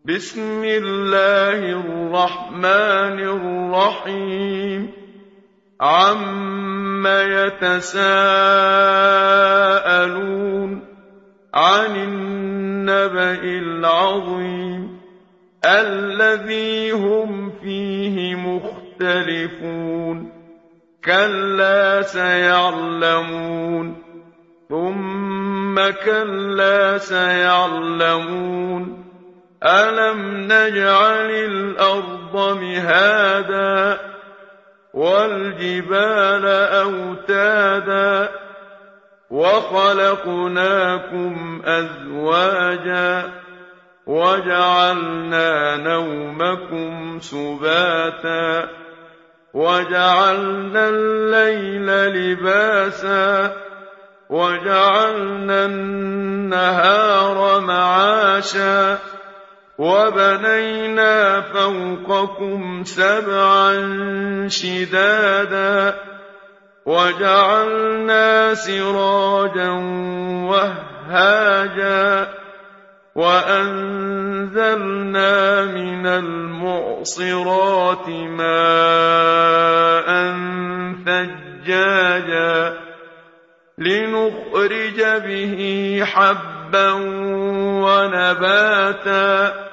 بسم الله الرحمن الرحيم عَمَّ يتساءلون عن النبأ العظيم الذي هم فيه مختلفون كلا سيعلمون ثم كلا سيعلمون ألم نجعل الأرض مهادا والجبال أوتادا وخلقناكم أزواجا وجعلنا نومكم سباتا وجعلنا الليل لباسا وجعلنا النهار معاشا وبنينا فوقكم سبعا شدادا وجعلنا سراجا وهاجا وأنزلنا من المعصرات ماء ثجاجا لنخرج به حبا ونباتا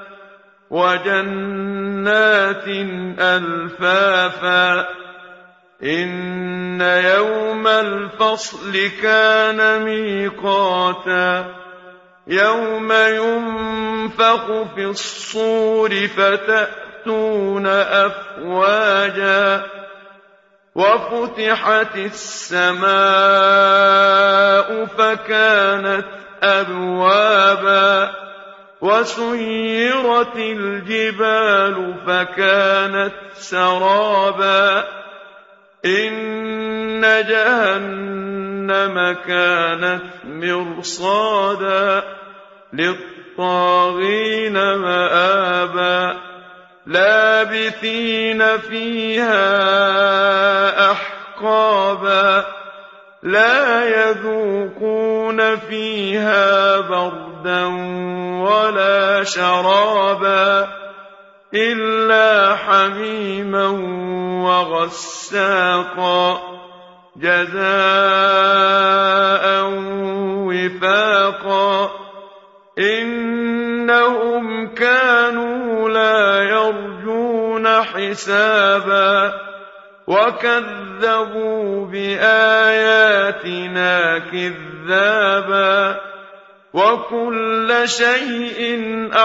وجنات ألفافا إن يوم الفصل كان ميقاتا يوم ينفخ في الصور فتأتون أفواجا وفتحت السماء فكانت أبوابا وسيرت الجبال فكانت سرابا إن جهنم كانت مرصادا للطاغين مآبا لابثين فيها أحقابا لا يذوقون فيها بردا ولا شرابا إلا حميما وغساقا جزاء وفاقا إنهم كانوا لا يرجون حسابا وكذبوا بآياتنا كذابا وكل شيء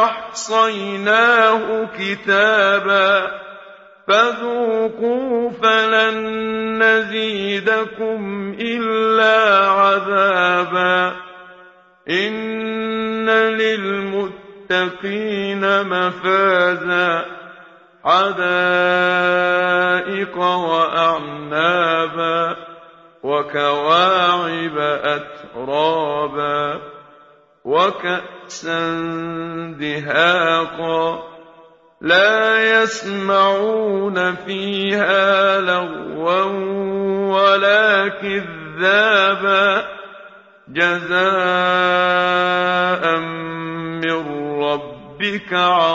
أحصيناه كتابا فذوقوا فلن نزيدكم إلا عذابا إن للمتقين مفازا حدائق وأعنابا وكواعب أترابا وكأسا دهاقا لا يسمعون فيها لغوا ولا كذابا جزاء من ربك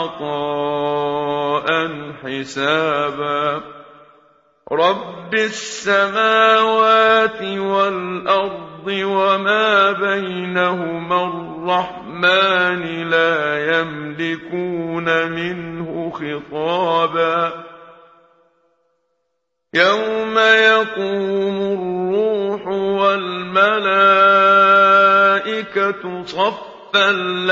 عطاء حسابا رب السماوات والأرض وما بينهما الرحمن لا يملكون منه خطابا يوم يقوم الروح والملائكة صفا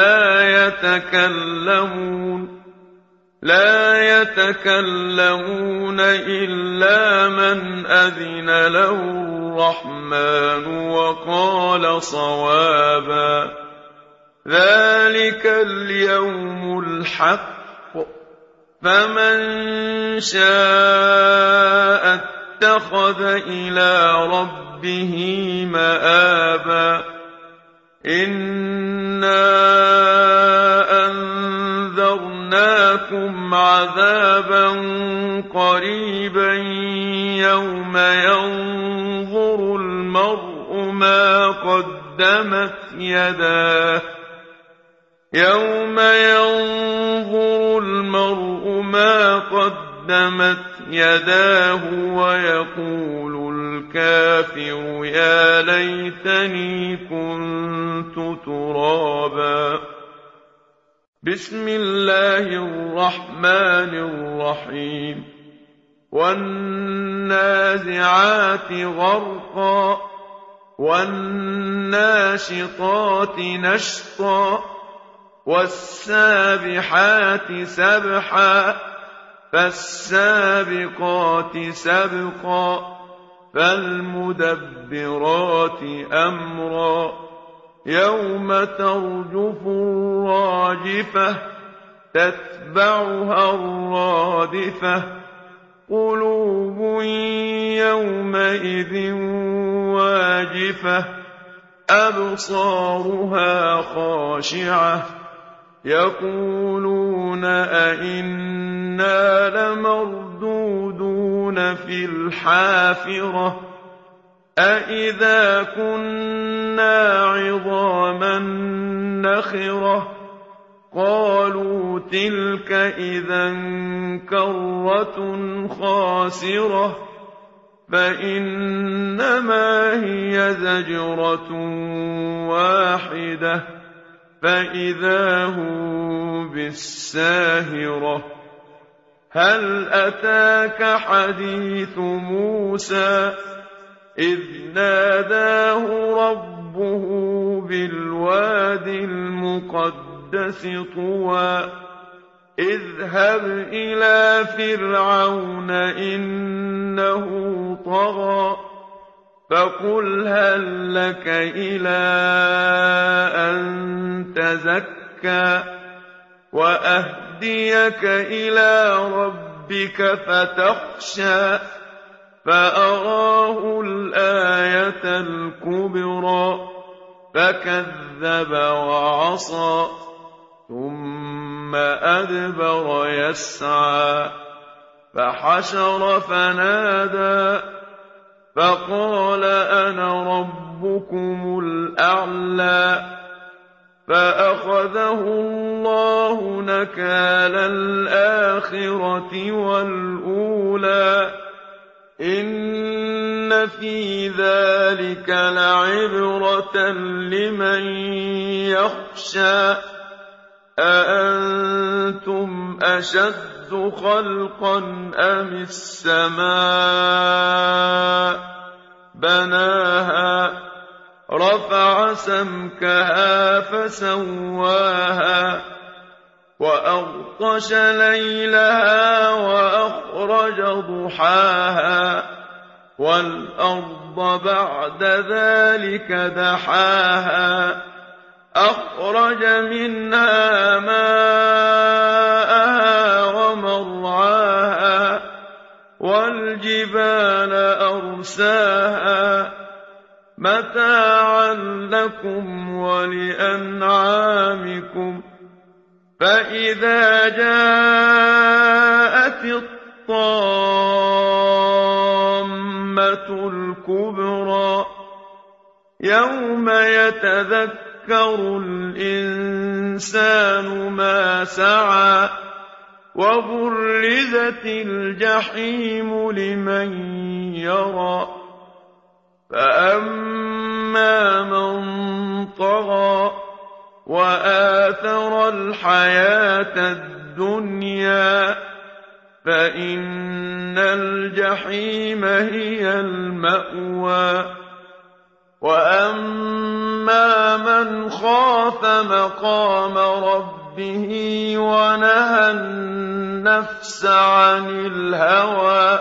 لا يتكلمون إلا من أذن له الرحمن وقال صوابا ذلك اليوم الحق فمن شاء اتخذ إلى ربه مآبا إنا أنذرناكم عذابا قريبا يوم ينظر المرء ما قدمت يداه يوم ينظر ما قدمت يداه ويقول الكافر يا ليتني كنت ترابا. بسم الله الرحمن الرحيم. والنازعات غرقا والناشطات نشطا والسابحات سبحا فالسابقات سبقا فالمدبرات أمرا يوم ترجف الراجفة تتبعها الرادفة قلوب يومئذ واجفة أبصارها خاشعة يقولون أئنا لمردودون في الحافرة أئذا كنا عظاما نخرة قالوا تلك إذا كرة خاسرة فإنما هي زجرة واحدة فإذا هم بالساهرة. هل أتاك حديث موسى إذ ناداه ربه بالواد المقدس طوى اذهب إلى فرعون إنه طغى فقل هل لك إلى أن تزكى وأهديك إلى ربك فتخشى فأراه الآية الكبرى فكذب وعصى ثم أدبر يسعى فحشر فنادى فقال أنا ربكم الأعلى فأخذه الله نكال الآخرة والأولى إن في ذلك لعبرة لمن يخشى أأنتم أشد خلقا أم السماء بناها رفع سمكها فسواها وأغطش ليلها وأخرج ضحاها والأرض بعد ذلك دحاها أخرج منها ماءها ومرعاها والجبال أرساها متاعا لكم ولأنعامكم فإذا جاءت الطامة الكبرى يوم يتذكر الإنسان ما سعى وبرزت الجحيم لمن يرى فأما من طغى وآثر الحياة الدنيا فإن الجحيم هي المأوى وأما من خاف مقام ربه ونهى النفس عن الهوى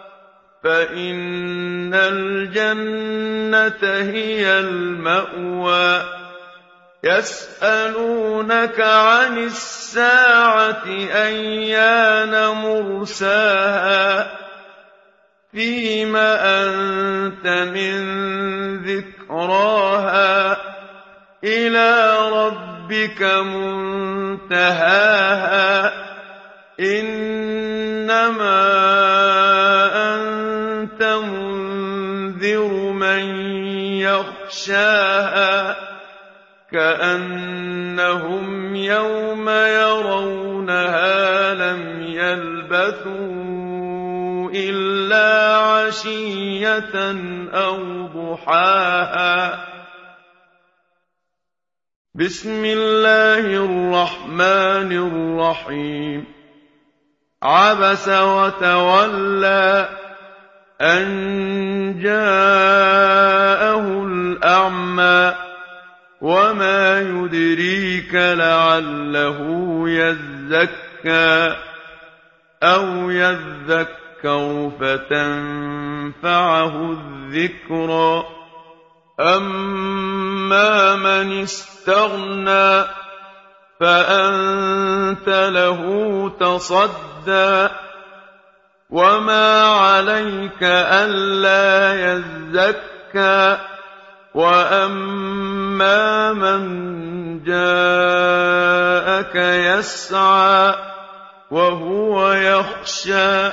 فإن الجنة هي المأوى يسألونك عن الساعة أيان مرساها فيم أنت من ذكراها إلى ربك منتهاها إنما أنت منذر من يخشاها كأنهم يوم يرونها لم يلبثوا إلا عشية أو ضحاها بسم الله الرحمن الرحيم عبس وتولى أن جاءه الأعمى وما يدريك لعله يزكى أو يذكر فتنفعه الذكرى أما من استغنى فأنت له تصدى وما عليك ألا يزكى وأما من جاءك يسعى وهو يخشى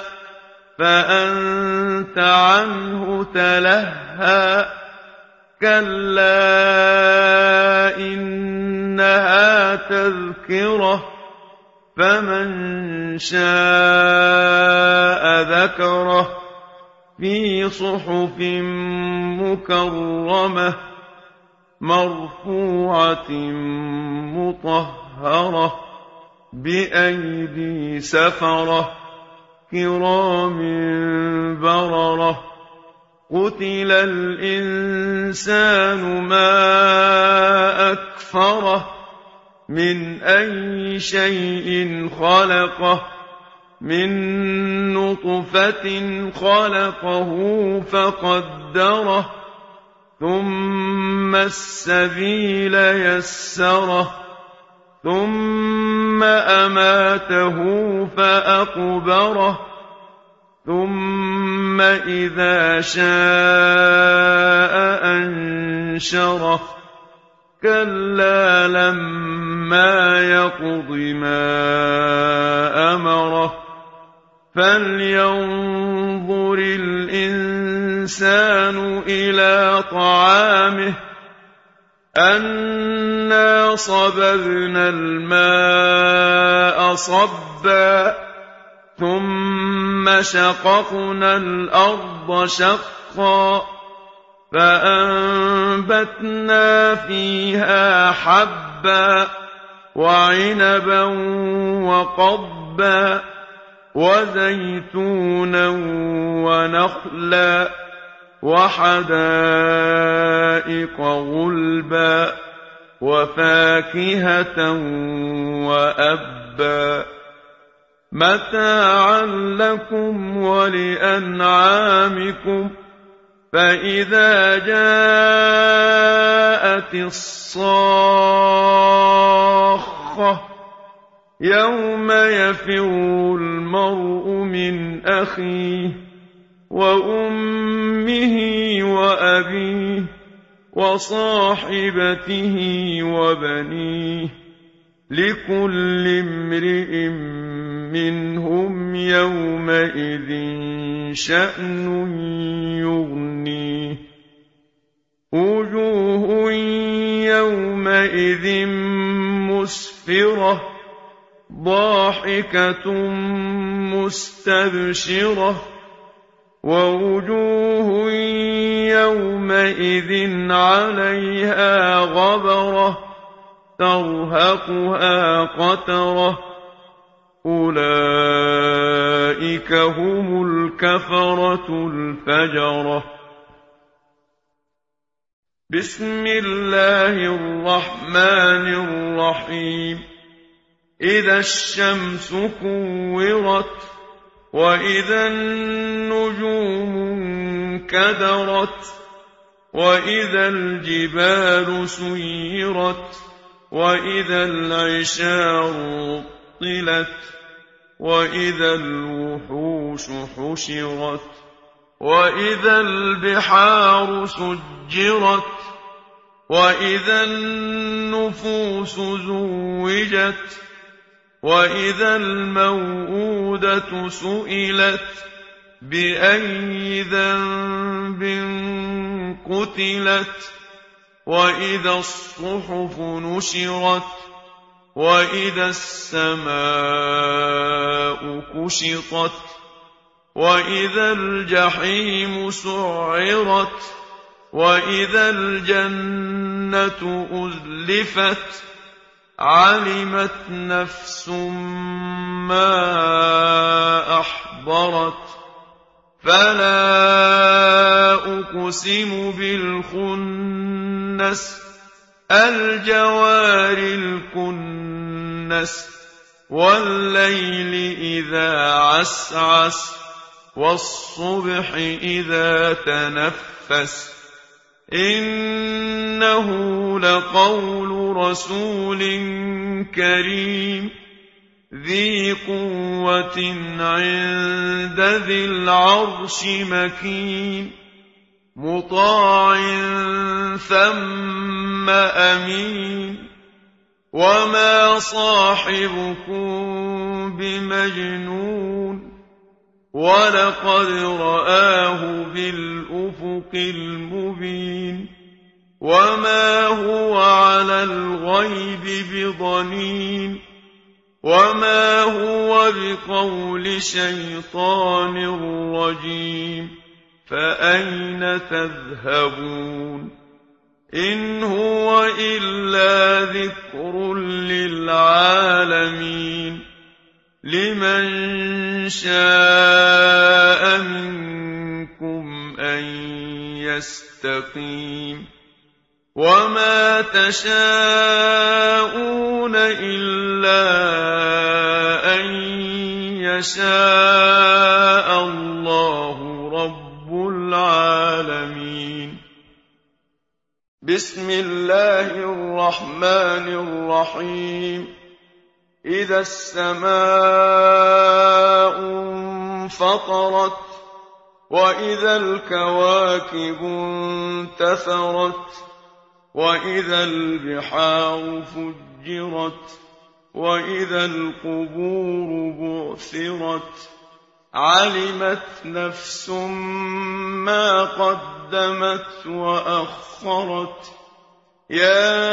فأنت عنه تلهى كلا إنها تذكرة فمن شاء ذكره في صحف مكرمة مرفوعة مطهرة بأيدي سفرة كرام بررة قتل الإنسان ما أكفره من أي شيء خلقه من نطفة خلقه فقدره ثم السبيل يسره ثم أماته فأقبره ثم إذا شاء أنشره كلا لما يقض ما أمره فلينظر الإنسان إلى طعامه أنا صببنا الماء صبا ثم شققنا الأرض شقا فأنبتنا فيها حبا وعنبا وقضبا وزيتونا ونخلا وحدائق غلبا وفاكهة وأبا متاعا لكم ولأنعامكم فإذا جاءت الصاخة يوم يفر المرء من أخيه وأمه وأبيه وصاحبته وبنيه لكل امرئ منهم يومئذ شأن يغنيه وجوه يومئذ مسفرة ضاحكة مستبشرة ووجوه يومئذ عليها غبرة ترهقها قترة أولئك هم الكفرة الفجرة بسم الله الرحمن الرحيم إذا الشمس كورت وإذا النجوم انكدرت وإذا الجبال سيرت وإذا العشار طلت وإذا الوحوش حشرت وإذا البحار سجرت وإذا النفوس زوجت وإذا الموءودة سئلت بأي ذنب قتلت وإذا الصحف نشرت وإذا السماء كشطت وإذا الجحيم سعرت وإذا الجنة أزلفت علمت نفس ما أحضرت فلا أقسم بالخنس الجوار الكنس والليل إذا عسعس والصبح إذا تنفس إنه لقول رسول كريم ذي قوة عند ذي العرش مكين مطاع ثم أمين وما صاحبكم بمجنون ولقد رآه بالأفق المبين وما هو على الغيب بضنين وما هو بقول شيطان رجيم فأين تذهبون إن هو إلا ذكر للعالمين لمن شاء منكم أن يستقيم وما تشاءون إلا أن يشاء الله رب العالمين بسم الله الرحمن الرحيم إذا السماء انفطرت وإذا الكواكب انتثرت وإذا البحار فجرت وإذا القبور بعثرت علمت نفس ما قدمت وأخرت يا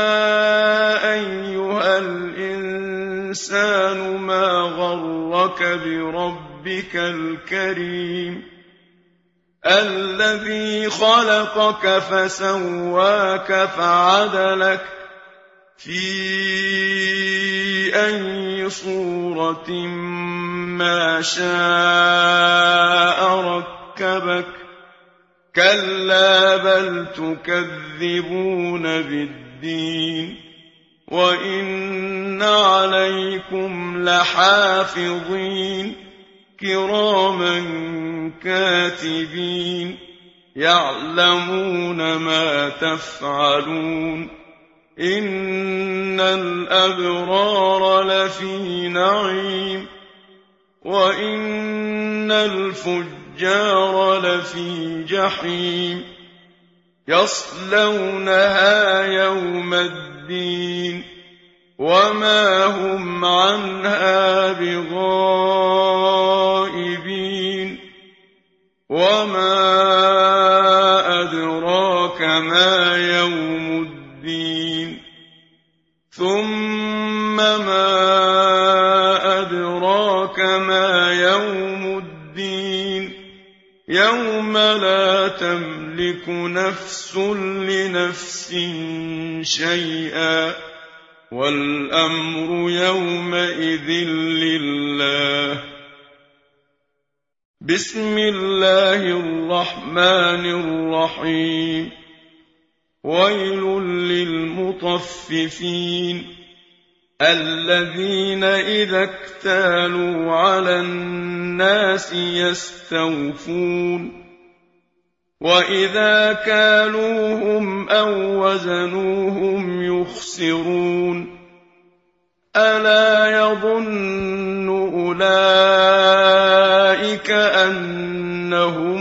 أيها الإنسان ما غرك بربك الكريم الذي خلقك فسواك فعدلك في أي صورة ما شاء ركبك كلا بل تكذبون بالدين وإن عليكم لحافظين كراما كاتبين يعلمون ما تفعلون إن الأبرار لفي نعيم وإن الفجار لفي جحيم يصلونها يوم الدين وما هم عنها بغائبين وما أدراك ما يوم الدين ثم ما أدراك ما يوم الدين يوم لا تملك نفس لنفس شيئا والأمر يومئذ لله بسم الله الرحمن الرحيم ويل للمطففين الذين إذا اكتالوا على الناس يستوفون وإذا كالوهم أو وزنوهم يخسرون ألا يظن أولئك أنهم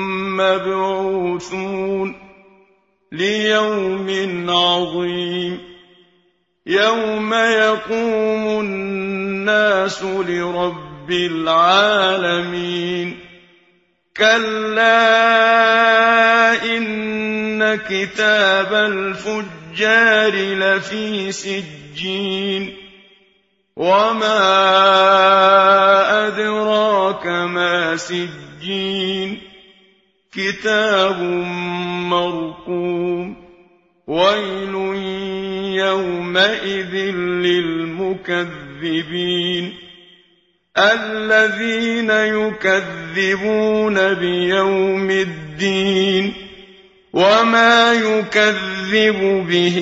مبعوثون ليوم عظيم يوم يقوم الناس لرب العالمين كلا إن كتاب الفجار لفي سجين وما سجين كتاب مرقوم ويل يومئذ للمكذبين الذين يكذبون بيوم الدين وما يكذب به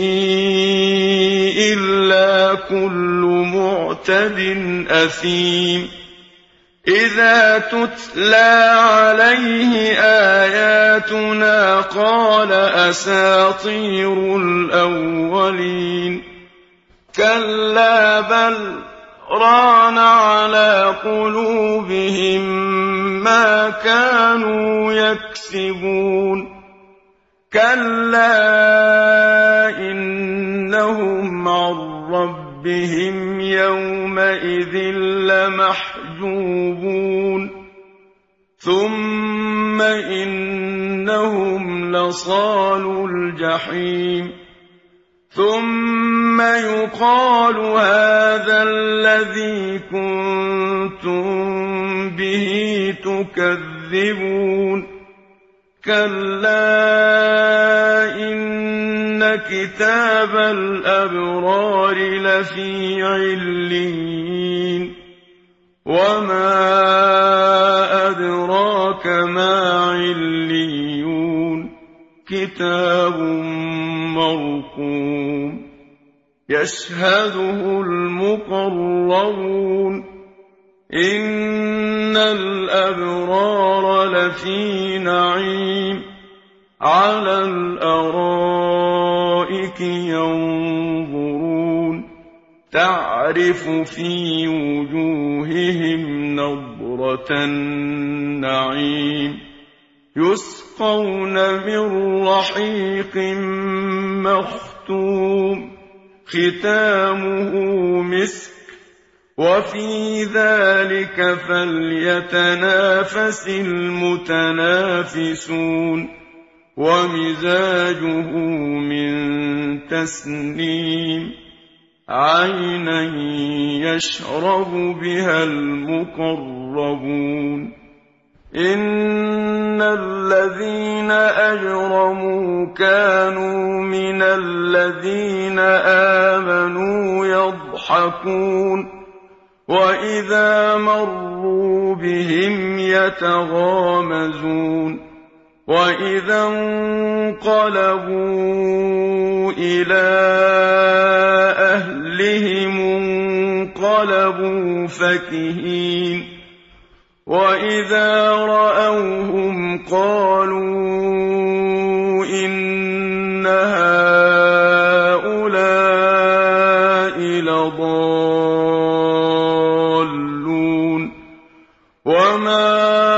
إلا كل معتد أثيم إذا تتلى عليه آياتنا قال أساطير الأولين كلا بل ران على قلوبهم ما كانوا يكسبون كلا إنهم عن ربهم يومئذ لمحجوبون ثم إنهم لصالو الجحيم ثم يقال هذا الذي كنتم به تكذبون كلا إن كتاب الأبرار لفي عليين وما أدراك ما عليون كتاب مرقوم يشهده المقربون إن الأبرار لفي نعيم على الأرائك ينظرون تعرف في وجوههم نضرة النعيم يسقون من رحيق مختوم ختامه مسك وفي ذلك فليتنافس المتنافسون ومزاجه من تسنيم عينا يشرب بها المقربون إن الذين أجرموا كانوا من الذين آمنوا يضحكون وإذا مروا بهم يتغامزون وإذا انقلبوا إلى أهلهم انقلبوا فكهين وإذا رأوهم قالوا إن هؤلاء لضالون وما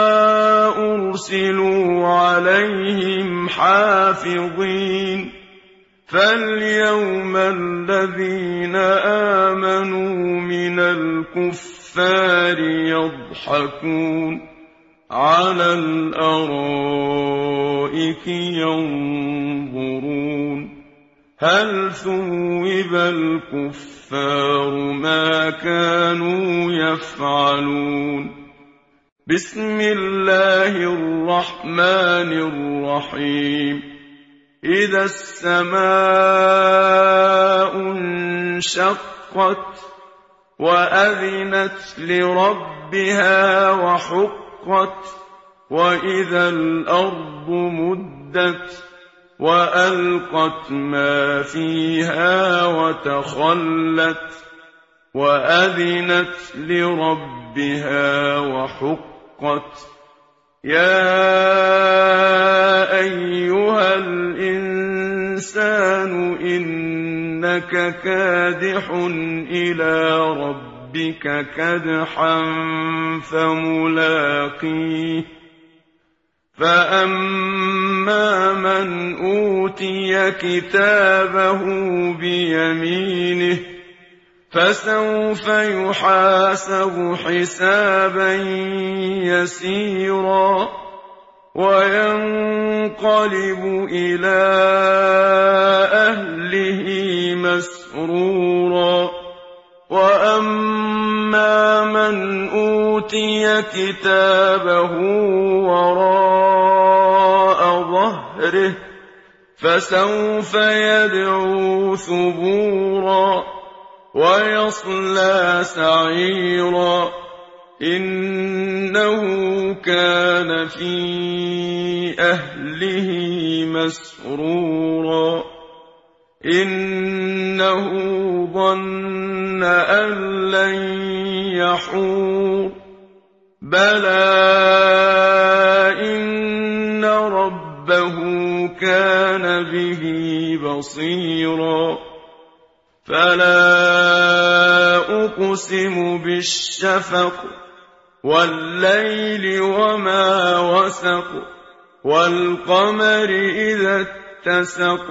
أرسلوا عليهم حافظين فاليوم الذين آمنوا من الكفار يضحكون على الأرائك ينظرون هل ثوب الكفار ما كانوا يفعلون بسم الله الرحمن الرحيم إذا السماء انشقت وأذنت لربها وحقت وإذا الأرض مدت وألقت ما فيها وتخلت وأذنت لربها وحقت يا أيها الإنسان إنك كادح إلى ربك كدحا فملاقيه فأما من أوتي كتابه بيمينه فسوف يحاسب حسابا يسيرا وينقلب إلى أهله مسرورا وَأَمَّا مَنْ أُوتِيَ كِتَابَهُ وَرَاءَ ظَهْرِهِ فَسَوْفَ يَدْعُو ثُبُورًا وَيَصْلَىٰ سَعِيرًا إِنَّهُ كَانَ فِي أَهْلِهِ مَسْرُورًا إِنَّهُ ظَنَّ أَن لَّن يَحُورَ بَلَىٰ إِنَّ رَبَّهُ كَانَ بِهِ بَصِيرًا فَلَا أُقْسِمُ بِالشَّفَقِ وَاللَّيْلِ وَمَا وَسَقَ وَالْقَمَرِ إِذَا اتَّسَقَ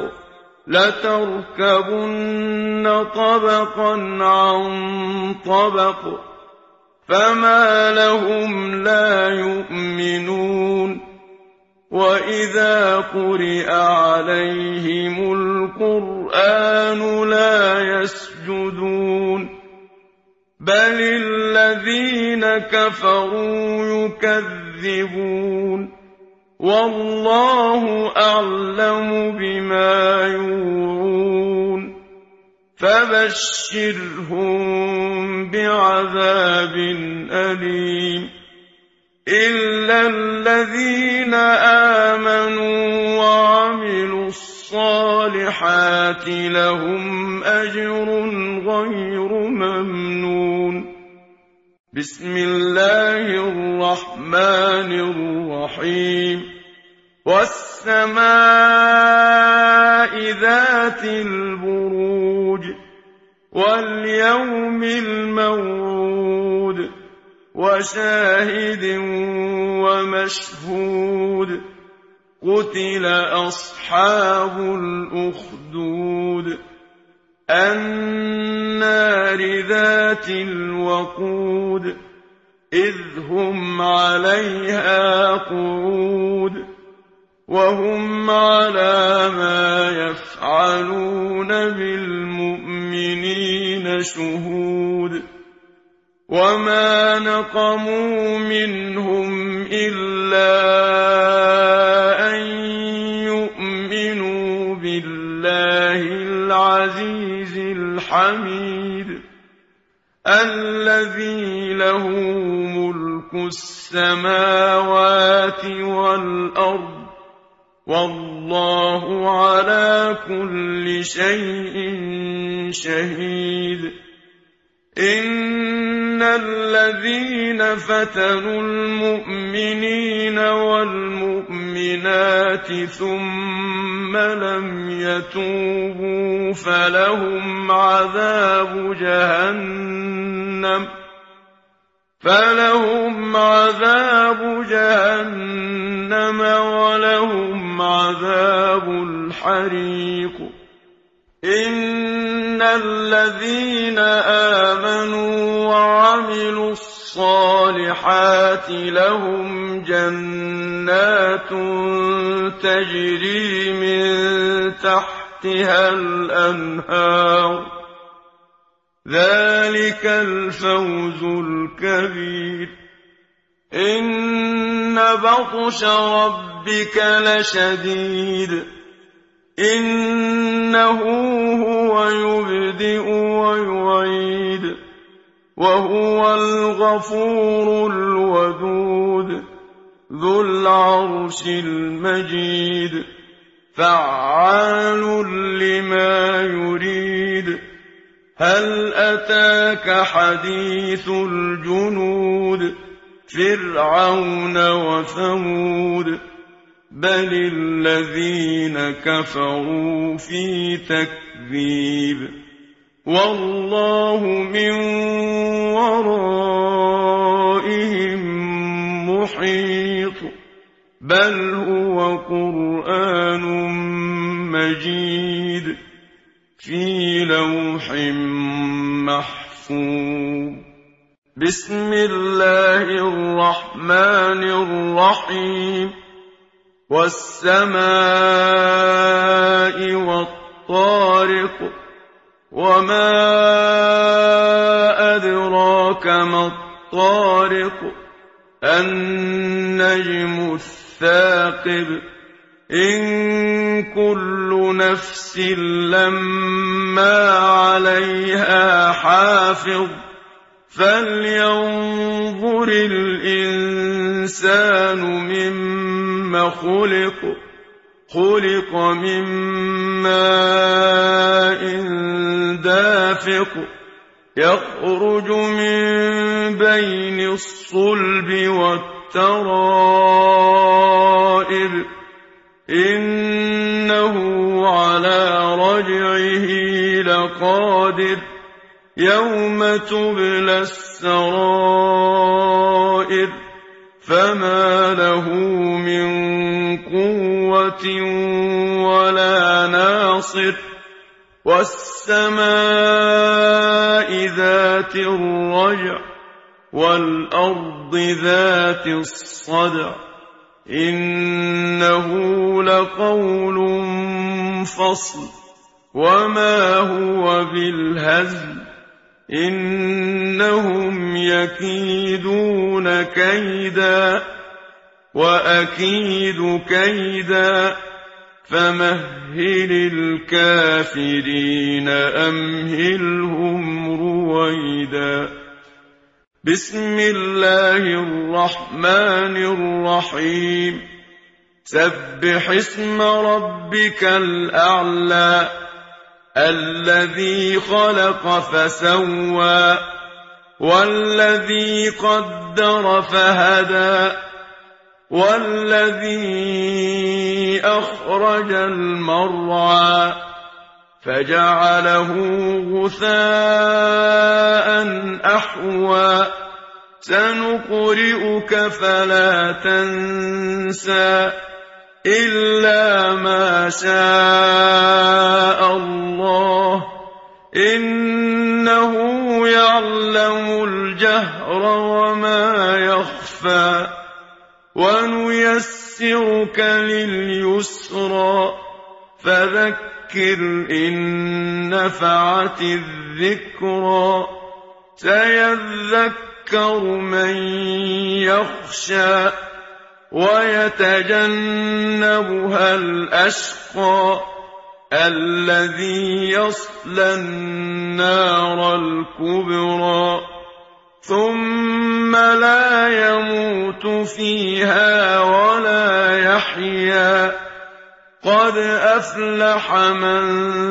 لَتَرْكَبُنَّ طَبَقًا عَن طَبَقٍ فَمَا لَهُمْ لَا يُؤْمِنُونَ وَإِذَا قُرِئَ عَلَيْهِمُ الْقُرْآنُ لَا يَسْجُدُونَ بَلِ الَّذِينَ كَفَرُوا يُكَذِّبُونَ وَاللَّهُ أَعْلَمُ بِمَا يُوعُونَ فَبَشِّرْهُم بِعَذَابٍ أَلِيمٍ إِلَّا الَّذِينَ آمَنُوا وَعَمِلُوا الصَّالِحَاتِ لَهُمْ أَجْرٌ غَيْرُ مَمْنُونٍ بسم الله الرحمن الرحيم وَالسَّمَاءِ ذَاتِ الْبُرُوجِ وَالْيَوْمِ الْمَوْعُودِ وَشَاهِدٍ وَمَشْهُودٍ قُتِلَ أَصْحَابُ الْأُخْدُودِ النَّارِ ذَاتِ الْوَقُودِ إِذْ هُمْ عَلَيْهَا قُعُودٌ وَهُمْ عَلَىٰ مَا يَفْعَلُونَ بِالْمُؤْمِنِينَ شُهُودٌ وَمَا نَقَمُوا مِنْهُمْ إِلَّا أَن يُؤْمِنُوا بِاللَّهِ الْعَزِيزِ الْحَمِيدِ الَّذِي لَهُ مُلْكُ السَّمَاوَاتِ وَالْأَرْضِ وَاللَّهُ عَلَىٰ كُلِّ شَيْءٍ شَهِيدٌ إِنَّ الَّذِينَ فَتَنُوا الْمُؤْمِنِينَ وَالْمُؤْمِنَاتِ ثُمَّ لَمْ يَتُوبُوا فَلَهُمْ عَذَابُ جَهَنَّمَ وَلَهُمْ عَذَابُ الْحَرِيقِ إِنَّ الَّذِينَ آمَنُوا وَعَمِلُوا الصَّالِحَاتِ لَهُمْ جَنَّاتٌ تَجْرِي مِن تَحْتِهَا الْأَنْهَارُ ذَلِكَ الْفَوْزُ الْكَبِيرُ إِنَّ بَطْشَ رَبِّكَ لَشَدِيدٌ إِنَّهُ هُوَ يُبْدِئُ وَيُعِيدُ وَهُوَ الْغَفُورُ الْوَدُودُ ذُو الْعَرْشِ الْمَجِيدُ فَعَّالٌ لِّمَا يُرِيدُ هَلْ أَتَاكَ حَدِيثُ الْجُنُودِ فِرْعَوْنَ وَثَمُودَ بَلِ الَّذِينَ كَفَرُوا فِي تَكْذِيبٍ وَاللَّهُ مِن وَرَائِهِم مُّحِيطٌ بَلْ هُوَ قُرْآنٌ مَّجِيدٌ فِي لَوْحٍ مَّحْفُوظٍ بسم الله الرحمن الرحيم وَالسَّمَاءِ وَالطَّارِقِ وَمَا أدراك ما الطارق النجم الثاقب إن كل نفس لما عليها حافظ فلينظر الإنسان مما خلق من ماء دافق يخرج من بين الصلب والترائب إنه على رجعه لقادر يوم تبلى السرائر فما له من قوة ولا ناصر والسماء ذات الرجع والأرض ذات الصدع إنه لقول فصل وما هو بالهزل إنهم يكيدون كيدا وأكيد كيدا فمهل الكافرين أمهلهم رويدا بسم الله الرحمن الرحيم سبح اسم ربك الأعلى الذي خلق فسوى والذي قدر فهدى والذي أخرج المرعى فجعله غثاء أحوى سنقرئك فلا تنسى إلا ما شاء الله إنه يعلم الجهر وما يخفى ونيسرك لليسرى فذكر إن نفعت الذكرى سيذكر من يخشى ويتجنبها الأشقى الذي يصلى النار الكبرى ثم لا يموت فيها ولا يحيا قد أفلح من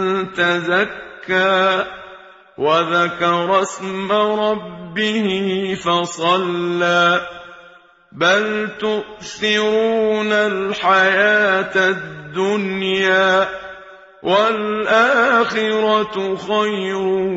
تزكى وذكر اسم ربه فصلى بل تؤثرون الحياة الدنيا والآخرة خير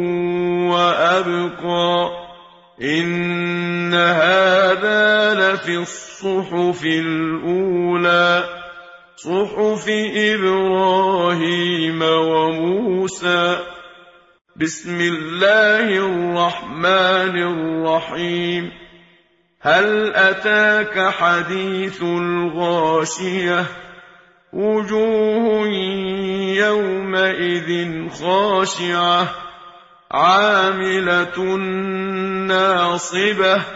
وأبقى إن هذا لفي الصحف الأولى صحف إبراهيم وموسى بسم الله الرحمن الرحيم هل أتاك حديث الغاشية وجوه يومئذ خاشعة عاملة ناصبة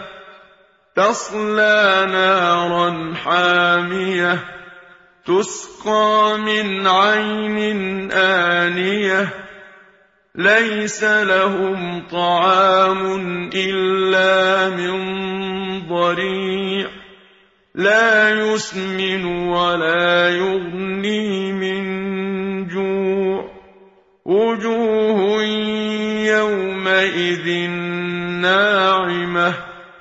تصلى نارا حامية تسقى من عين آنية ليس لهم طعام إلا من ضريع لا يسمن ولا يغني من جوع وجوه يومئذ ناعمة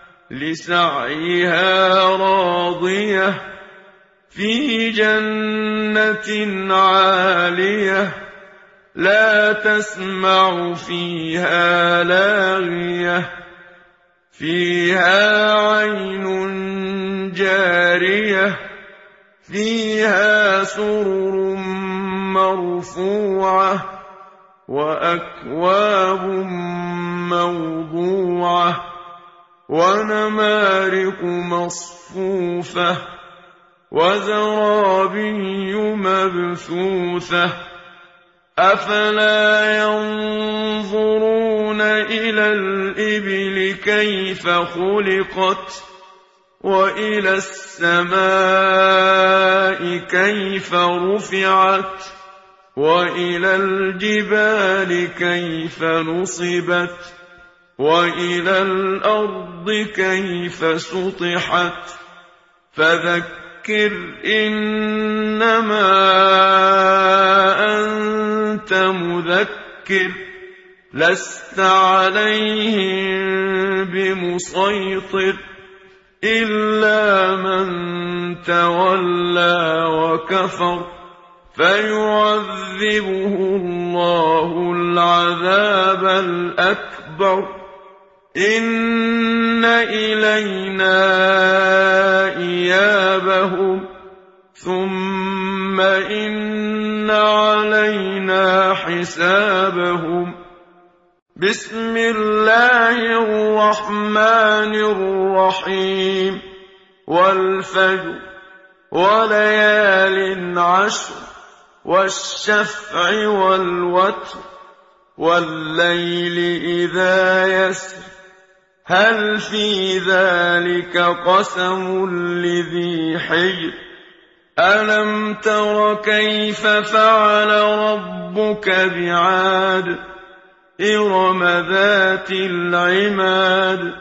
لسعيها راضية في جنة عالية لا تسمع فيها لاغية فيها عين جارية فيها سرر مرفوعة وأكواب موضوعة ونمارق مصفوفة وزرابي مبثوثة أفلا ينظرون إلى الإبل كيف خلقت وإلى السماء كيف رفعت وإلى الجبال كيف نصبت وإلى الأرض كيف سطحت فذكر إنما أنت مذكر لست عليهم بمسيطر إلا من تولى وكفر فيعذبه الله العذاب الأكبر إن إلينا إيابهم ثم إن علينا حسابهم بسم الله الرحمن الرحيم والفجر وليال عشر والشفع والوتر والليل إذا يسر هل في ذلك قسم لذي حجر ألم تر كيف فعل ربك بعاد إرم ذات العماد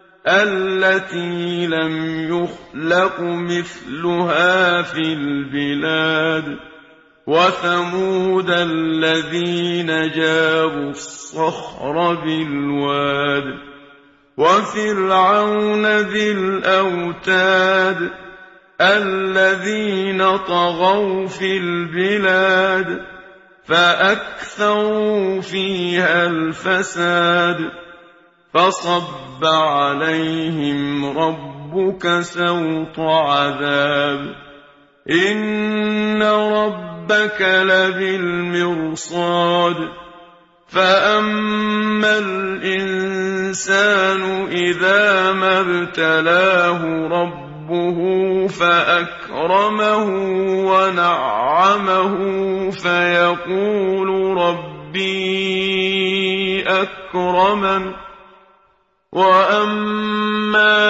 التي لم يخلق مثلها في البلاد وثمود الذين جابوا الصخر بالواد وفرعون ذي الأوتاد الذين طغوا في البلاد فأكثروا فيها الفساد فصب عليهم ربك سوط عذاب إن ربك لبالمرصاد فأما الإنسان إذا ما ابتلاه ربه فأكرمه ونعمه فيقول ربي أكرمن وأما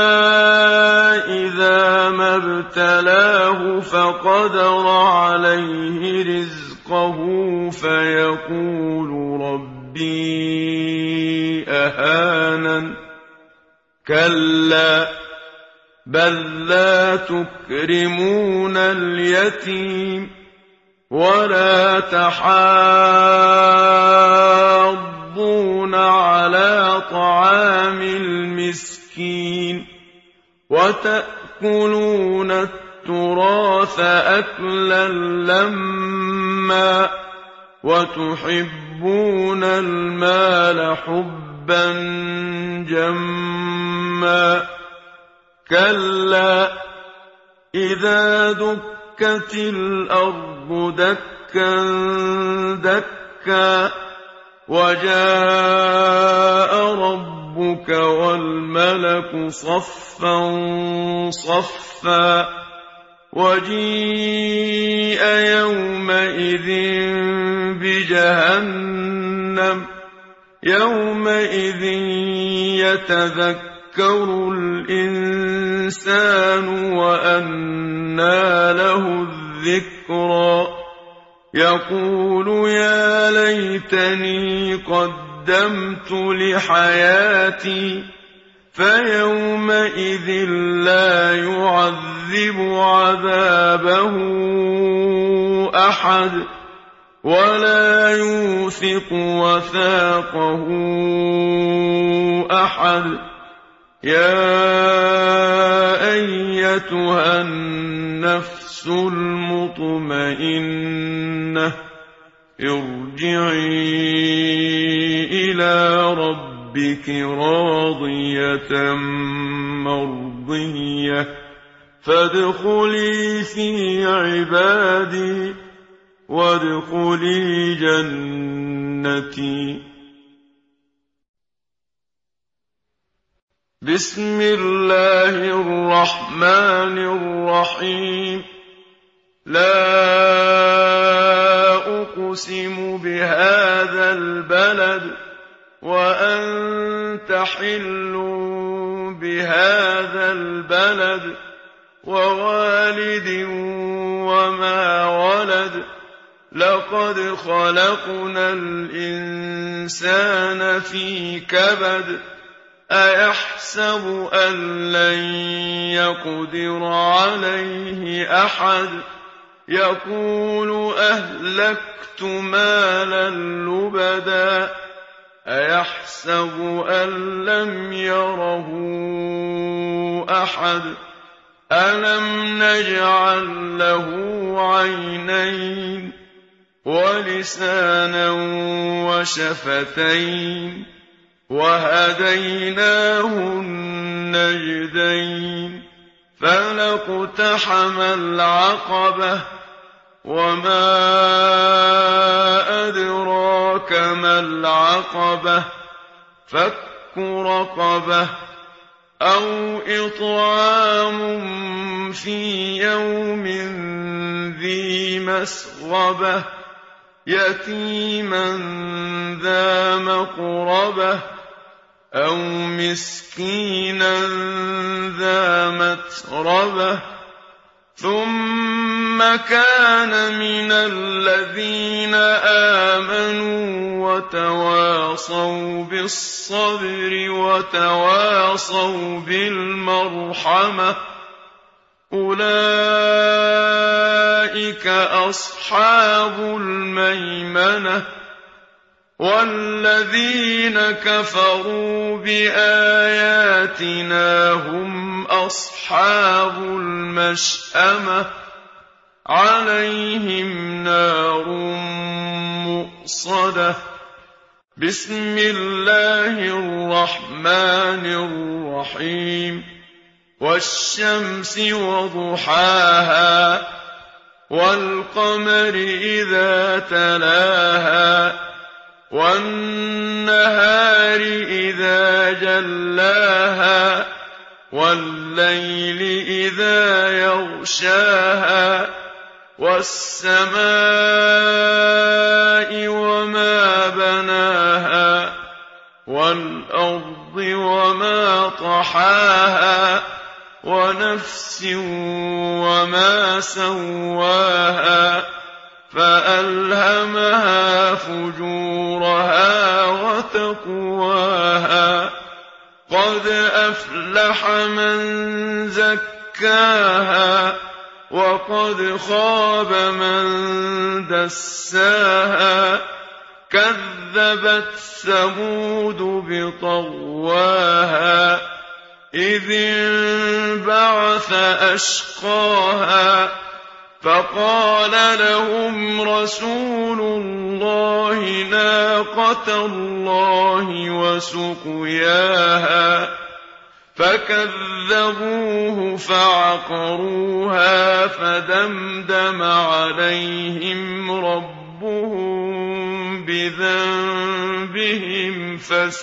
إذا ما ابتلاه فقدر عليه رزقه فيقول ربي أهانن كلا بل لا تكرمون اليتيم ولا تحاضون على طعام المسكين وتأكلون التراث أكلا لما وتحبون المال حبا جما كلا إذا دكت الأرض دكا دكا وجاء ربك والملك صفا صفا وجيء يومئذ بجهنم يومئذ يتذكر الإنسان وأنى له الذكرى يقول يا ليتني قدمت لحياتي فيومئذ لا يعذب عذابه أحد ولا يوثق وثاقه أحد يا أيتها النفس المطمئنة ارجعي إلى ربك راضية مرضية فادخلي في عبادي وادخلي جنتي بسم الله الرحمن الرحيم لا أقسم بهذا البلد وأنت حل بهذا البلد ووالد وما ولد لقد خلقنا الإنسان في كبد أيحسب أن لن يقدر عليه أحد يقول أهلكت مالا لبدا أيحسب أن لم يره أحد ألم نجعل له عينين ولسانا وشفتين وهديناه النجدين فلاقتحم العقبة وما أدراك ما العقبة فك رقبة أو إطعام في يوم ذي مسغبة يتيما ذا مقربة أو مسكينا ذا متربة ثم كان من الذين آمنوا وتواصوا بالصبر وتواصوا بالمرحمة أولئك أصحاب الميمنة والذين كفروا بآياتنا هم أصحاب المشأمة عليهم نار مؤصدة بسم الله الرحمن الرحيم والشمس وضحاها والقمر إذا تلاها والنهار إذا جلاها والليل إذا يغشاها والسماء وما بناها والأرض وما طحاها ونفس وما سواها فألهمها فجورها وتقواها قد أفلح من زكاها وقد خاب من دساها كذبت ثمود بطغواها إذ انبعث أشقاها فقال لهم رسول الله ناقة الله وسقياها فكذبوه فعقروها فدمدم عليهم ربهم بذنبهم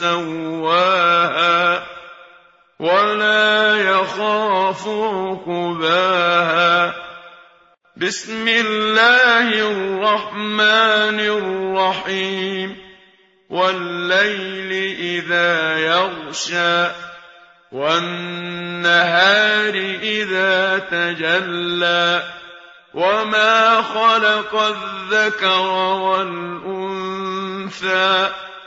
فسواها ولا يخاف عقباها بسم الله الرحمن الرحيم والليل إذا يغشى والنهار إذا تجلى وما خلق الذكر والأنثى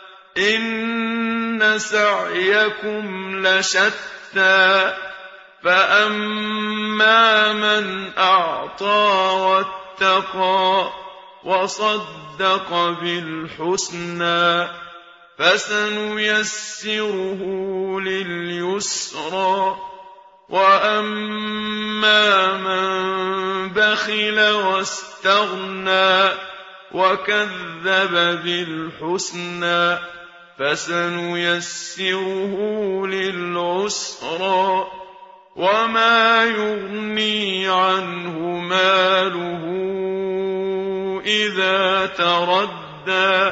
إن سعيكم لشتى فأما من أعطى واتقى وصدق بالحسنى فسنيسره لليسرى وأما من بخل واستغنى وكذب بالحسنى فسنيسره للعسرى وما يغني عنه ماله إذا تردى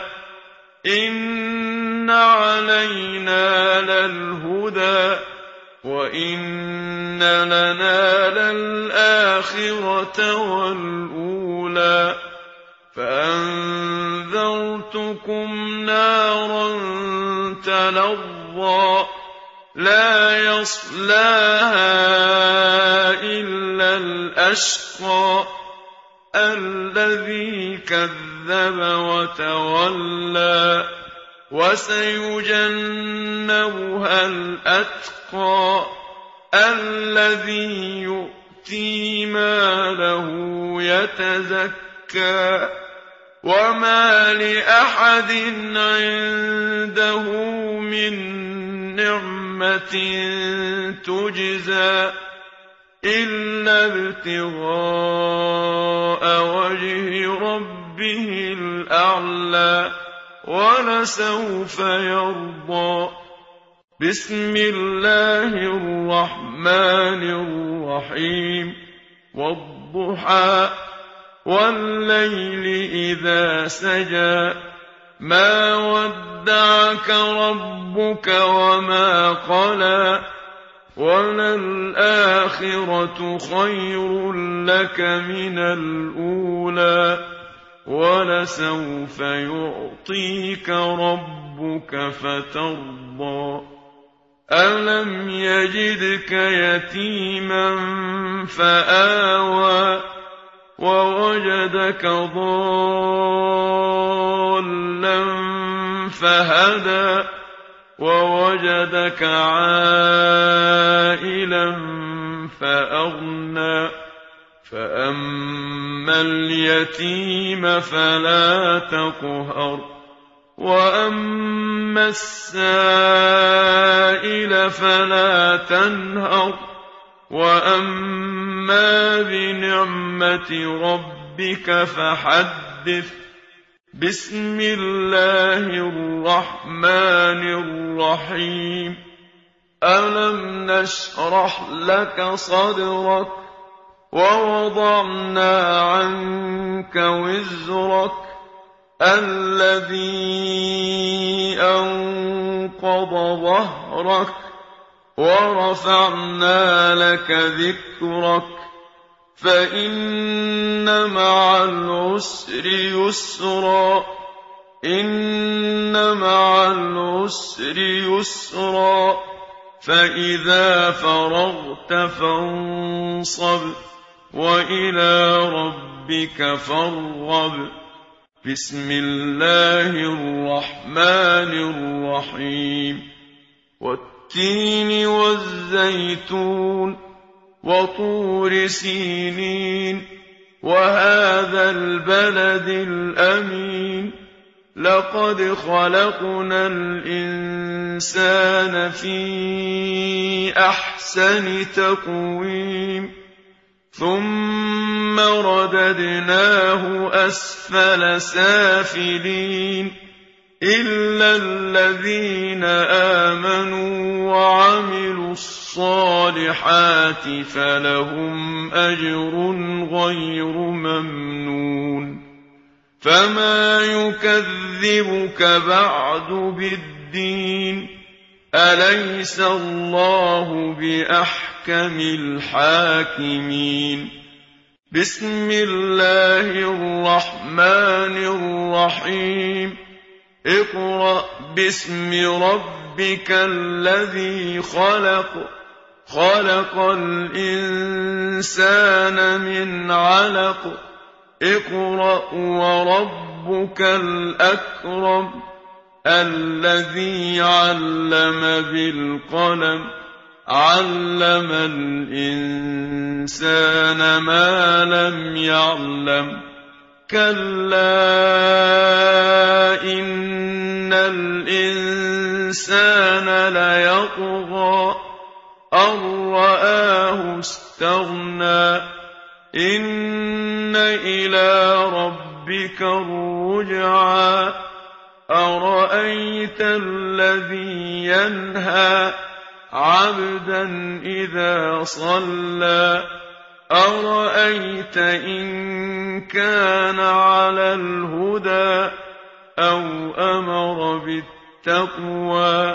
إن علينا للهدى وإن لنا للآخرة والأولى يَصْلَوْكُمْ نَارًا تَلَظَّىٰ لَا يَصْلَاهَا إِلَّا الْأَشْقَى الَّذِي كَذَّبَ وَتَوَلَّىٰ وَسَيُجَنَّبُهَا الْأَتْقَى الَّذِي يُؤْتِي مَالَهُ يَتَزَكَّىٰ وَمَا لِأَحَدٍ عِندَهُ مِن نِّعْمَةٍ تُجْزَىٰ إِلَّا ابْتِغَاءَ وَجْهِ رَبِّهِ الْأَعْلَىٰ وَلَسَوْفَ يَرْضَىٰ بسم الله الرحمن الرحيم والضحى وَاللَّيْلِ إِذَا سَجَىٰ مَا وَدَّعَكَ رَبُّكَ وَمَا قَلَىٰ وَلَلْآخِرَةُ خَيْرٌ لَّكَ مِنَ الْأُولَىٰ وَلَسَوْفَ يُعْطِيكَ رَبُّكَ فَتَرْضَىٰ أَلَمْ يَجِدْكَ يَتِيمًا فَآوَىٰ وَوَجَدَكَ ضَالًّا فَهَدَىٰ وَوَجَدَكَ عَائِلًا فَأَغْنَىٰ فَأَمَّا الْيَتِيمَ فَلَا تَقْهَرْ وَأَمَّا السَّائِلَ فَلَا تَنْهَرْ وَأَمَّا بِنِعْمَةِ رَبِّكَ فَحَدِّثْ بسم الله الرحمن الرحيم ألم نشرح لك صدرك ووضعنا عنك وزرك الذي أنقض ظهرك ورفعنا لك ذكرك فإن مع العسر يسرا إن مع العسر يسرا فإذا فرغت فانصب وإلى ربك فارغب بسم الله الرحمن الرحيم والتين والزيتون وطور سينين وهذا البلد الأمين لقد خلقنا الإنسان في أحسن تقويم ثم رددناه أسفل سافلين إلا الذين آمنوا وعملوا الصالحات فلهم أجر غير ممنون فما يكذبك بعد بالدين أليس الله بأحكم الحاكمين بسم الله الرحمن الرحيم اقرأ باسم ربك الذي خلق خلق الإنسان من علق اقرأ وربك الأكرم الذي علم بالقلم علم الإنسان ما لم يعلم كلا إن الإنسان ليطغى أن رآه استغنى إن إلى ربك الرجعى أرأيت الذي ينهى عبدا إذا صلى أرأيت إن كان على الهدى أو أمر بالتقوى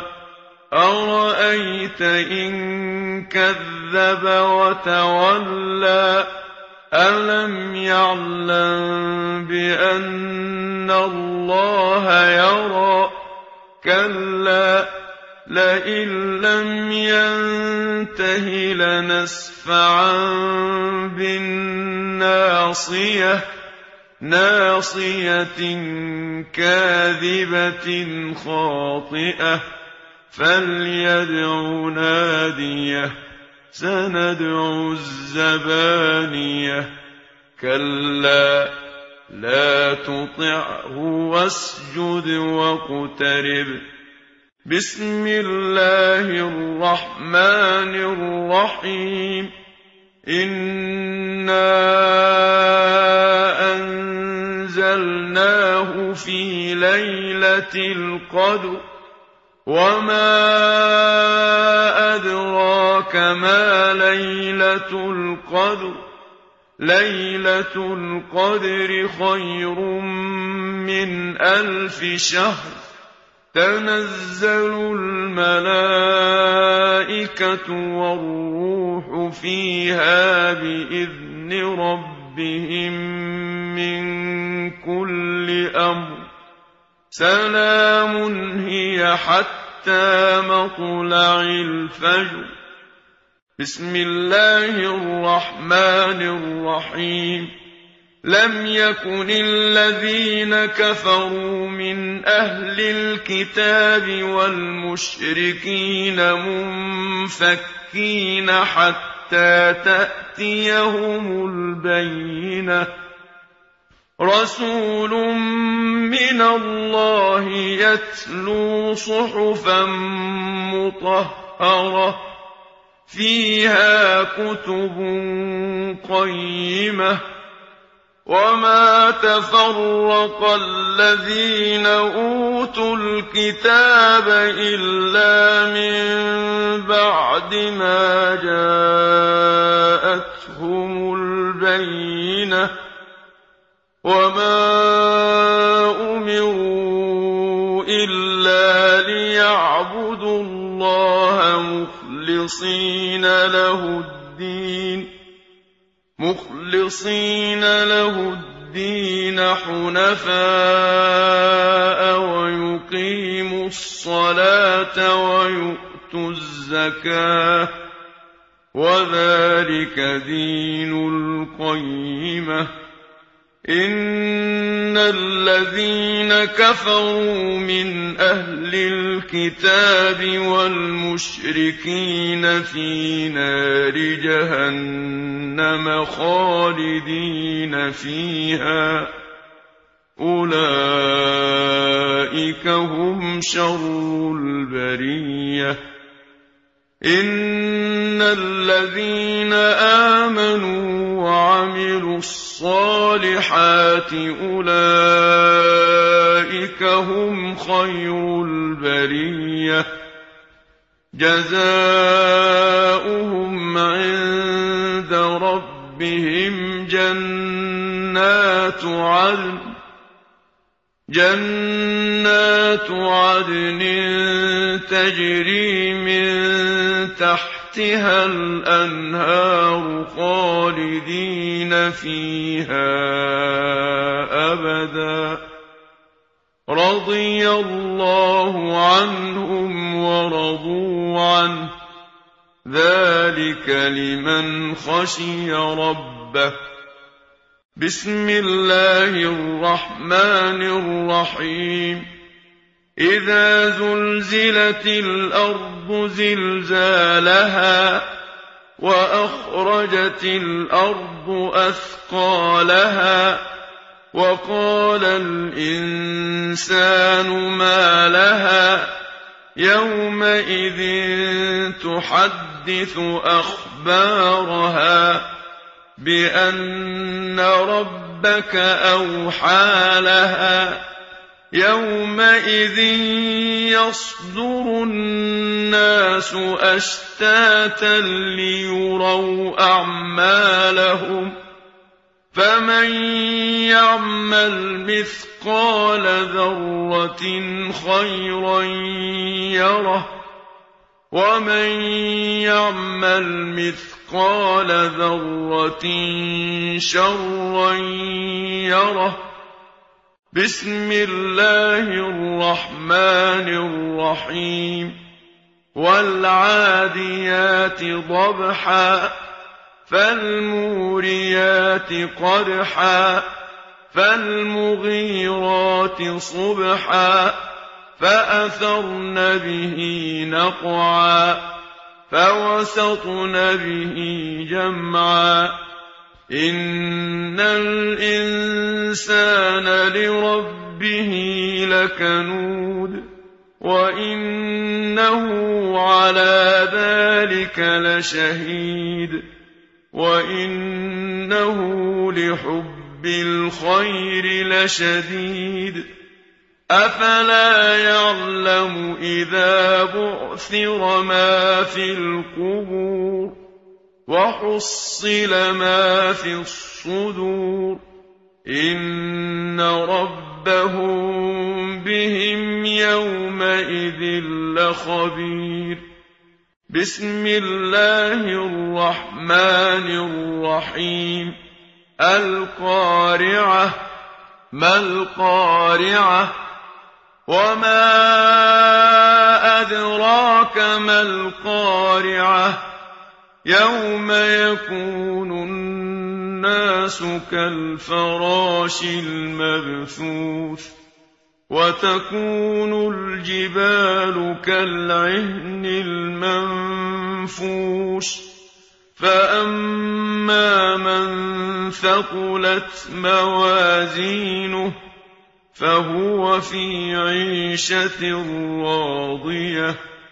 أرأيت إن كذب وتولى أَلَمْ يَعْلَم بِأَنَّ اللَّهَ يَرَىٰ كَلَّا لَئِن لَّمْ يَنتَهِ لَنَسْفَعًا بِالنَّاصِيَةِ نَاصِيَةٍ كَاذِبَةٍ خَاطِئَةٍ فَلْيَدْعُ نَادِيَهُ سَنَدْعُ الزَّبَانِيَةَ كَلَّا لَا تُطِعْهُ وَاسْجُدْ وَاقْتَرِب بسم الله الرحمن الرحيم إِنَّا أَنزَلْنَاهُ فِي لَيْلَةِ الْقَدْرِ وَمَا أَدْرَاكَ مَا لَيْلَةُ الْقَدْرِ لَيْلَةُ الْقَدْرِ خَيْرٌ مِّنْ أَلْفِ شَهْرٍ تَنَزَّلُ الْمَلَائِكَةُ وَالرُّوحُ فِيهَا بِإِذْنِ رَبِّهِم مِّن كُلِّ أَمْرٍ سَلَامٌ هِيَ حَتَّىٰ مَطْلَعِ الْفَجْرِ بسم الله الرحمن الرحيم لم يكن الذين كفروا من أهل الكتاب والمشركين منفكين حتى تأتيهم البينة رسول من الله يتلو صحفا مطهرة فيها كتب قيمة وما تفرق الذين أوتوا الكتاب إلا من بعد ما جاءتهم البينة وما أمروا إلا ليعبدوا الله مخلصين له الدين حنفاء ويقيموا الصلاة ويؤتوا الزكاة وذلك دين القيمة إن الذين كفروا من أهل الكتاب والمشركين في نار جهنم خالدين فيها أولئك هم شر البرية إن الذين آمنوا وعملوا الصالحات أولئك هم خير البرية جزاؤهم عند ربهم جنات عدن تجري من تحتها الأنهار خالدين فيها أبدا رضي الله عنهم ورضوا عنه ذلك لمن خشي ربه بسم الله الرحمن الرحيم إذا زلزلت الأرض زلزالها وأخرجت الأرض أثقالها وقال الإنسان ما لها يومئذ تحدث أخبارها بأن ربك أوحى لها يومئذ يصدر الناس أشتاتا ليروا أعمالهم فمن يعمل مثقال ذرة خيرا يره ومن يعمل مثقال ذرة شرا يره. بسم الله الرحمن الرحيم. والعاديات ضبحا فالموريات قدحا فالمغيرات صبحا فأثرن به نقعا فوسطن به جمعا. إن الإنسان لربه لكنود وإنه على ذلك لشهيد وإنه لحب الخير لشديد. أفلا يعلم إذا بعثر ما في القبور وحصل ما في الصدور إن ربهم بهم يومئذ لخبير. بسم الله الرحمن الرحيم. القارعة ما القارعة وما أدراك ما القارعة يوم يكون الناس كالفراش المبثوث وتكون الجبال كالعهن المنفوش. فأما من ثقلت موازينه فهو في عيشة راضية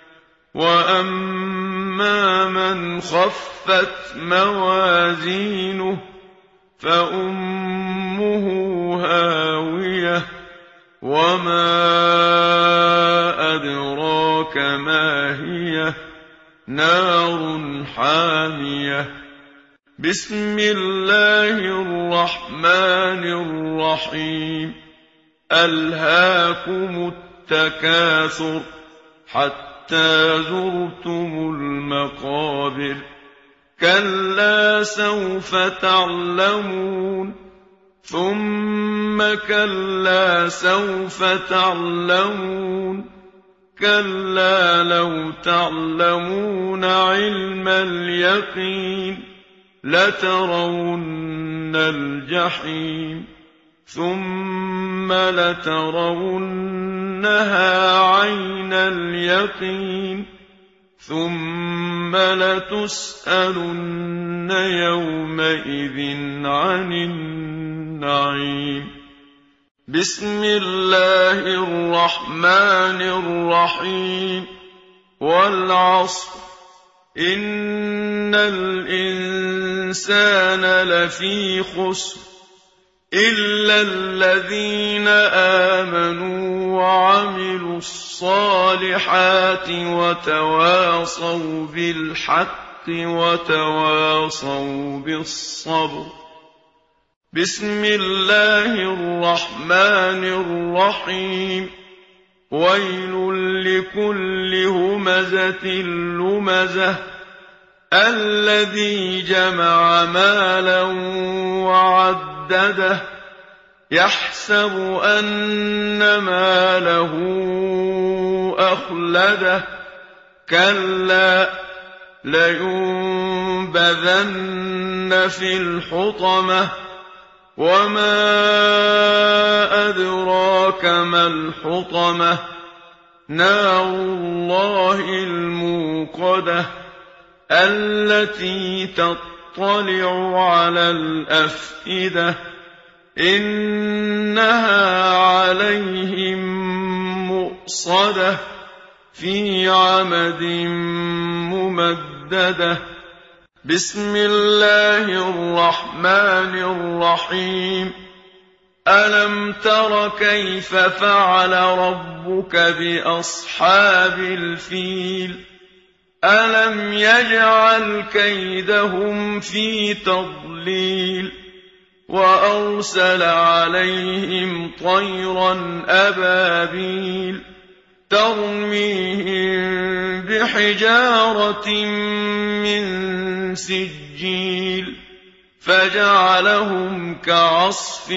وأما من خفت موازينه فأمه هاوية وما أدراك ما هي نار حامية. بسم الله الرحمن الرحيم. ألهاكم التكاثر حتى زرتم المقابر كلا سوف تعلمون ثم كلا سوف تعلمون كلا لو تعلمون علم اليقين لترون الجحيم ثم لترونها عين اليقين ثم لتسألن يومئذ عن النعيم. بسم الله الرحمن الرحيم. والعصر إن الإنسان لفي خسر إلا الذين آمنوا وعملوا الصالحات وتواصوا بالحق وتواصوا بالصبر. بسم الله الرحمن الرحيم. ويل لكل همزة لمزة الذي جمع مالا وعدده يحسب أن ماله أخلده كلا لينبذن في الحطمة وما أدراك ما الحطمة نار الله الموقدة التي تطلع على الأفئدة إنها عليهم مؤصدة في عمد ممددة. بسم الله الرحمن الرحيم. ألم تر كيف فعل ربك بأصحاب الفيل ألم يجعل كيدهم في تضليل وأرسل عليهم طيرا أبابيل ترميهم بحجارة من سجيل فجعلهم كعصف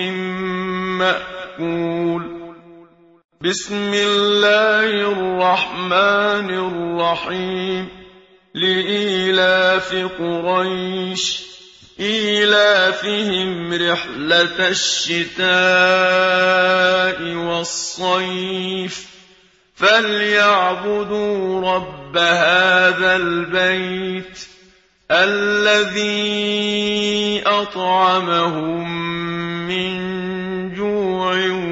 مأكول. بسم الله الرحمن الرحيم. لإيلاف قريش إيلافهم رحلة الشتاء والصيف فليعبدوا رب هذا البيت الذي أطعمهم من جوع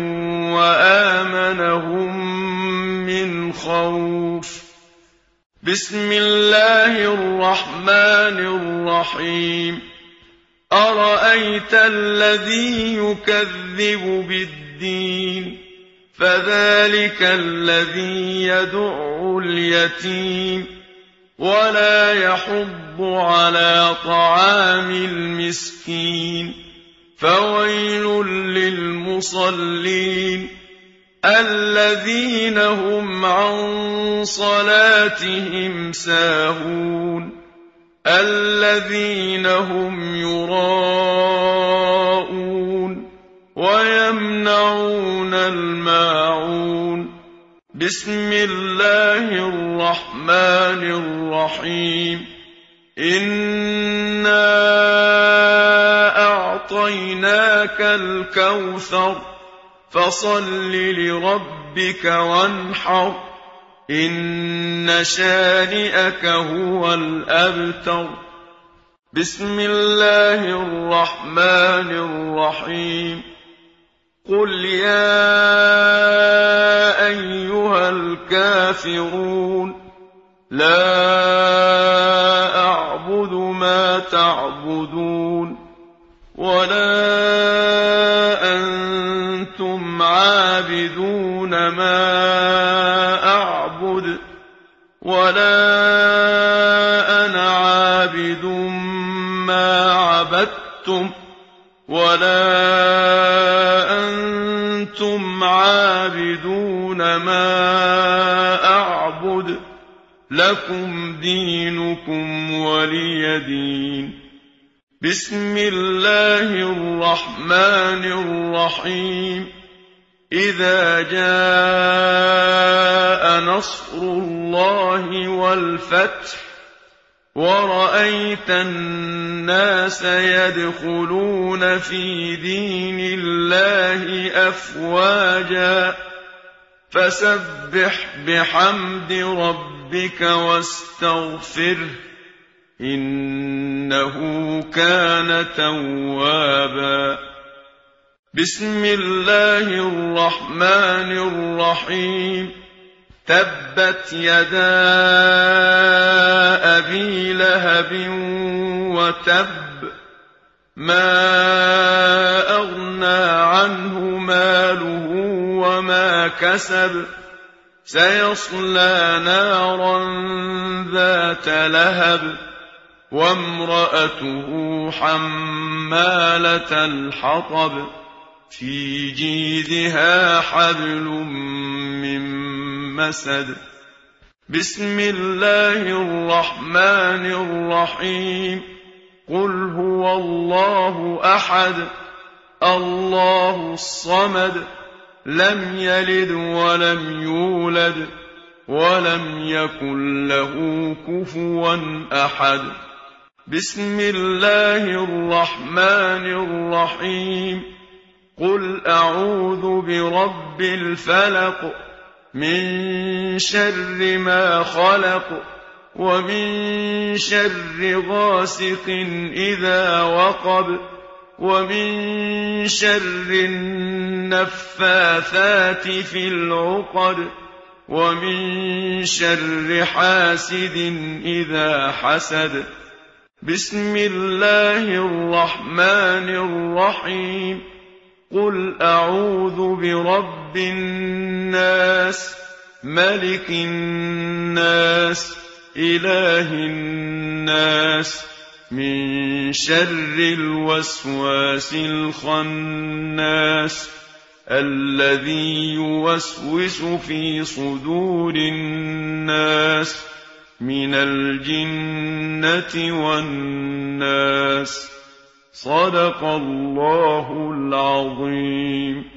وآمنهم من خوف. بسم الله الرحمن الرحيم. أرأيت الذي يكذب بالدين فذلك الذي يدع اليتيم ولا يحض على طعام المسكين فويل للمصلين الذين هم عن صلاتهم ساهون الذين هم يراءون ويمنعون الماعون. بسم الله الرحمن الرحيم. إنا أعطيناك الكوثر فصل لربك وانحر إن شانئك هو الأبتر. بسم الله الرحمن الرحيم. قل يا أيها الكافرون لا أعبد ما تعبدون ولا أنتم عابدون ما أعبد ولا أنا عابد ما عبدتم ولا أنتم عابدون ما أعبد لكم دينكم ولي دين. بسم الله الرحمن الرحيم. إذا جاء نصر الله والفتح ورأيت الناس يدخلون في دين الله أفواجا فسبح بحمد ربك واستغفره إنه كان توابا. بسم الله الرحمن الرحيم. تبت يدا أبي لهب وتب ما أغنى عنه ماله وما كسب سيصلى نارا ذات لهب وامرأته حمالة الحطب في جيدها حبل من مسد. بسم الله الرحمن الرحيم. قل هو الله أحد الله الصمد لم يلد ولم يولد ولم يكن له كفوا أحد. بسم الله الرحمن الرحيم. قل أعوذ برب الفلق من شر ما خلق ومن شر غاسق إذا وقب ومن شر النفاثات في العقد ومن شر حاسد إذا حسد. بسم الله الرحمن الرحيم. قل أعوذ برب الناس ملك الناس إله الناس من شر الوسواس الخناس الذي يوسوس في صدور الناس من الجنة والناس. صدق الله العظيم.